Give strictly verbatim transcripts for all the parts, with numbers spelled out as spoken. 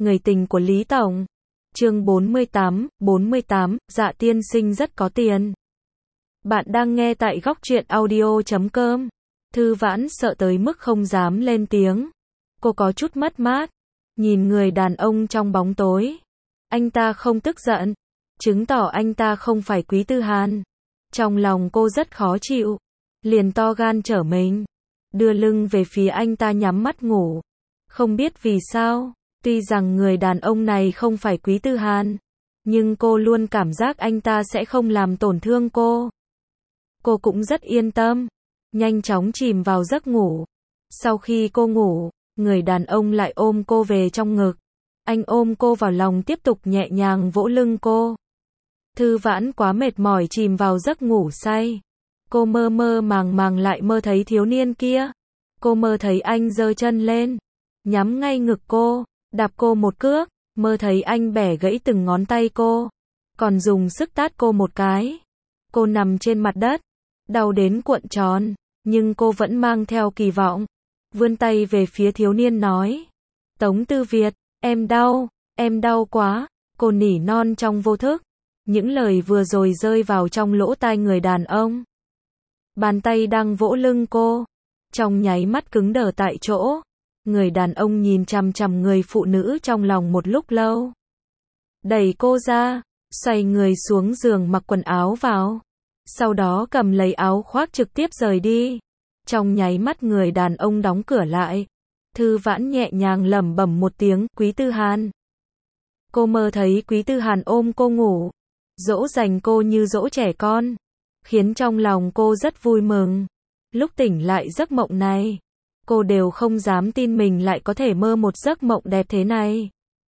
Người tình của Lý Tổng. Chương bốn mươi tám, bốn mươi tám, Dạ tiên sinh rất có tiền. Bạn đang nghe tại góc truyện audio chấm com. Thư Vãn sợ tới mức không dám lên tiếng. Cô có chút mất mát, nhìn người đàn ông trong bóng tối. Anh ta không tức giận, chứng tỏ anh ta không phải Quý Tư Hàn. Trong lòng cô rất khó chịu, liền to gan trở mình, đưa lưng về phía anh ta nhắm mắt ngủ. Không biết vì sao, tuy rằng người đàn ông này không phải Quý Tư Hàn, nhưng cô luôn cảm giác anh ta sẽ không làm tổn thương cô. Cô cũng rất yên tâm, nhanh chóng chìm vào giấc ngủ. Sau khi cô ngủ, người đàn ông lại ôm cô về trong ngực. Anh ôm cô vào lòng tiếp tục nhẹ nhàng vỗ lưng cô. Thư Vãn quá mệt mỏi chìm vào giấc ngủ say. Cô mơ mơ màng màng lại mơ thấy thiếu niên kia. Cô mơ thấy anh giơ chân lên, nhắm ngay ngực cô, đạp cô một cước. Mơ thấy anh bẻ gãy từng ngón tay cô, còn dùng sức tát cô một cái. Cô nằm trên mặt đất, đau đến cuộn tròn, nhưng cô vẫn mang theo kỳ vọng. Vươn tay về phía thiếu niên nói: Tống Tư Việt, em đau, em đau quá. Cô nỉ non trong vô thức. Những lời vừa rồi rơi vào trong lỗ tai người đàn ông. Bàn tay đang vỗ lưng cô, trong nháy mắt cứng đờ tại chỗ. Người đàn ông nhìn chằm chằm người phụ nữ trong lòng một lúc lâu. Đẩy cô ra, xoay người xuống giường mặc quần áo vào. Sau đó cầm lấy áo khoác trực tiếp rời đi. Trong nháy mắt người đàn ông đóng cửa lại. Thư Vãn nhẹ nhàng lẩm bẩm một tiếng, Quý Tư Hàn. Cô mơ thấy Quý Tư Hàn ôm cô ngủ, dỗ dành cô như dỗ trẻ con, khiến trong lòng cô rất vui mừng. Lúc tỉnh lại giấc mộng này, cô đều không dám tin mình lại có thể mơ một giấc mộng đẹp thế này.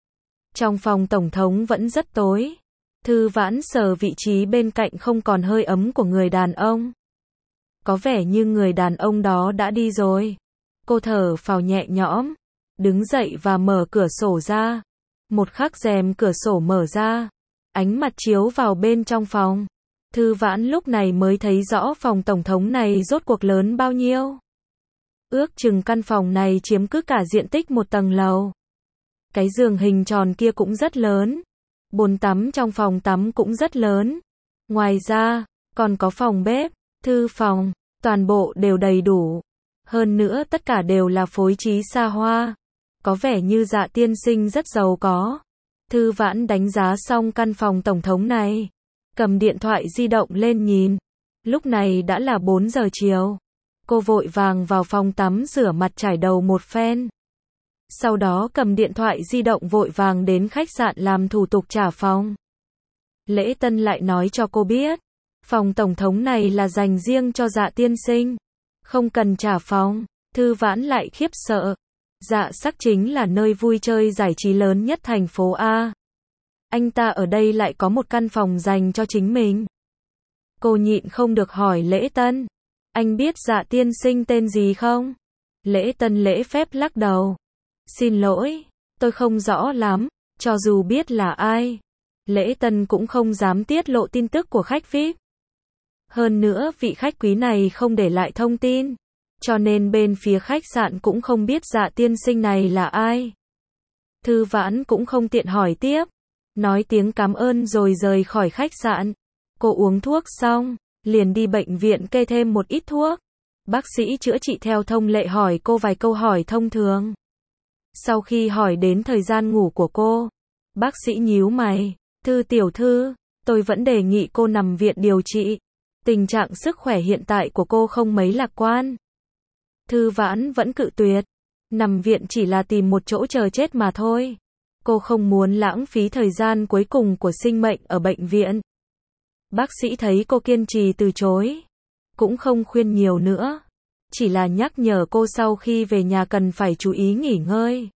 Trong phòng tổng thống vẫn rất tối. Thư Vãn sờ vị trí bên cạnh không còn hơi ấm của người đàn ông. Có vẻ như người đàn ông đó đã đi rồi. Cô thở phào nhẹ nhõm, đứng dậy và mở cửa sổ ra. Một khắc rèm cửa sổ mở ra, ánh mặt chiếu vào bên trong phòng. Thư Vãn lúc này mới thấy rõ phòng tổng thống này rốt cuộc lớn bao nhiêu. Ước chừng căn phòng này chiếm cứ cả diện tích một tầng lầu. Cái giường hình tròn kia cũng rất lớn. Bồn tắm trong phòng tắm cũng rất lớn. Ngoài ra, còn có phòng bếp, thư phòng, toàn bộ đều đầy đủ. Hơn nữa tất cả đều là phối trí xa hoa. Có vẻ như Dạ tiên sinh rất giàu có. Thư Vãn đánh giá xong căn phòng tổng thống này, cầm điện thoại di động lên nhìn. Lúc này đã là bốn giờ chiều. Cô vội vàng vào phòng tắm rửa mặt trải đầu một phen. Sau đó cầm điện thoại di động vội vàng đến khách sạn làm thủ tục trả phòng. Lễ tân lại nói cho cô biết, phòng tổng thống này là dành riêng cho Dạ tiên sinh, không cần trả phòng. Thư Vãn lại khiếp sợ. Dạ sắc chính là nơi vui chơi giải trí lớn nhất thành phố A. Anh ta ở đây lại có một căn phòng dành cho chính mình. Cô nhịn không được hỏi lễ tân, anh biết Dạ tiên sinh tên gì không? Lễ tân lễ phép lắc đầu. Xin lỗi, tôi không rõ lắm, cho dù biết là ai, lễ tân cũng không dám tiết lộ tin tức của khách vi ai pi. Hơn nữa vị khách quý này không để lại thông tin, cho nên bên phía khách sạn cũng không biết Dạ tiên sinh này là ai. Thư Vãn cũng không tiện hỏi tiếp, nói tiếng cảm ơn rồi rời khỏi khách sạn. Cô uống thuốc xong, liền đi bệnh viện kê thêm một ít thuốc. Bác sĩ chữa trị theo thông lệ hỏi cô vài câu hỏi thông thường. Sau khi hỏi đến thời gian ngủ của cô, bác sĩ nhíu mày, Thư tiểu thư, tôi vẫn đề nghị cô nằm viện điều trị. Tình trạng sức khỏe hiện tại của cô không mấy lạc quan. Thư Vãn vẫn cự tuyệt. Nằm viện chỉ là tìm một chỗ chờ chết mà thôi. Cô không muốn lãng phí thời gian cuối cùng của sinh mệnh ở bệnh viện. Bác sĩ thấy cô kiên trì từ chối, cũng không khuyên nhiều nữa, chỉ là nhắc nhở cô sau khi về nhà cần phải chú ý nghỉ ngơi.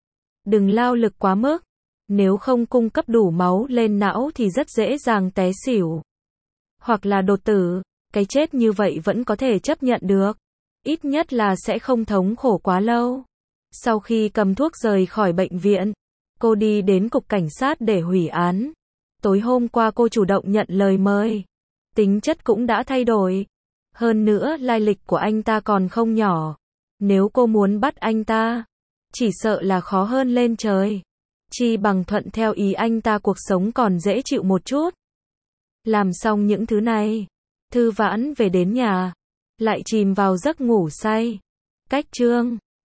Đừng lao lực quá mức, nếu không cung cấp đủ máu lên não thì rất dễ dàng té xỉu. Hoặc là đột tử, cái chết như vậy vẫn có thể chấp nhận được. Ít nhất là sẽ không thống khổ quá lâu. Sau khi cầm thuốc rời khỏi bệnh viện, cô đi đến cục cảnh sát để hủy án. Tối hôm qua cô chủ động nhận lời mời. Tính chất cũng đã thay đổi. Hơn nữa lai lịch của anh ta còn không nhỏ. Nếu cô muốn bắt anh ta, chỉ sợ là khó hơn lên trời. Chi bằng thuận theo ý anh ta, cuộc sống còn dễ chịu một chút. Làm xong những thứ này, Thư Vãn về đến nhà, lại chìm vào giấc ngủ say. Cách chương